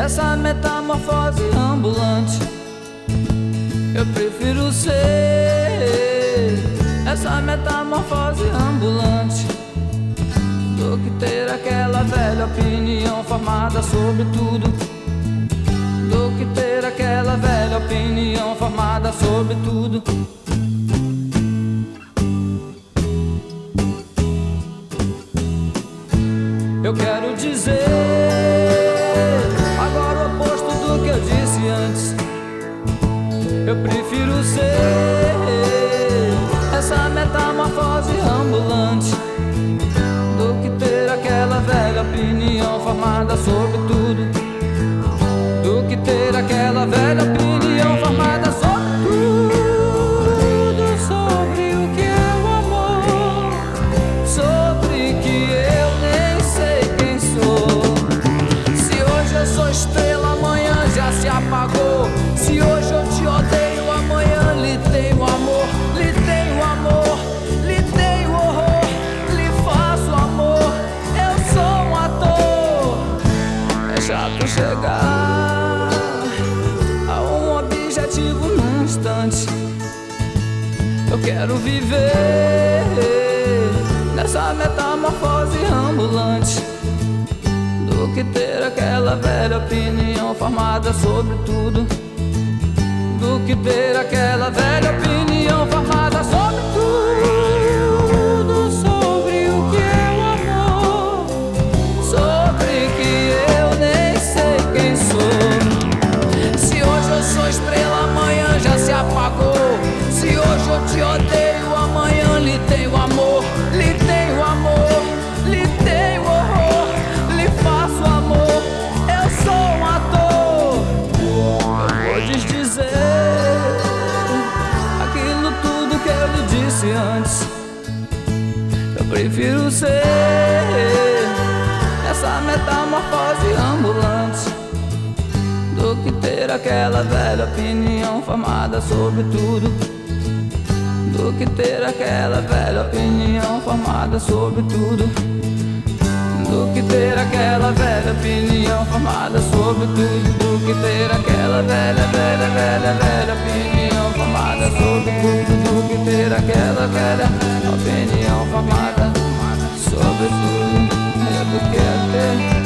essa metamorfose ambulante. Eu prefiro ser essa metamorfose ambulante do que ter aquela velha opinião formada sobre tudo. Do que ter aquela velha opinião formada sobre tudo. Eu quero dizer agora o oposto do que eu disse antes. Eu prefiro ser essa metamorfose ambulante do que ter aquela velha opinião formada sobre tudo. Do que ter aquela velha opinião formada sobre tudo. Sobre o que é o amor, sobre que eu nem sei quem sou. Se hoje eu sou estrela, amanhã já se apagou. Se hoje eu te odeio, amanhã lhe tenho amor. Lhe tenho amor, lhe tenho horror, lhe faço amor. Eu sou um ator. É chato chegar a um objetivo num instante. Eu quero viver nessa metamorfose ambulante do que ter aquela velha opinião formada sobre tudo. Do que ter aquela velha opinião formada sobre tudo. Sobre o que é o amor, sobre que eu nem sei quem sou. Se hoje eu sou estrela, amanhã já se apagou. Se hoje eu te odeio, amanhã lhe tenho amor. Lhe tenho amor, lhe tenho horror, lhe faço amor. Eu sou um ator. Eu vou desdizer aquilo tudo que eu lhe disse antes. Eu prefiro ser essa metamorfose ambulante do que ter aquela velha opinião formada sobre tudo. Do que ter aquela velha opinião formada sobre tudo. Do que ter aquela velha opinião formada sobre tudo. Do que ter aquela velha opinião formada sobre tudo. Do que ter aquela velha opinião formada sobre tudo. É do que é ter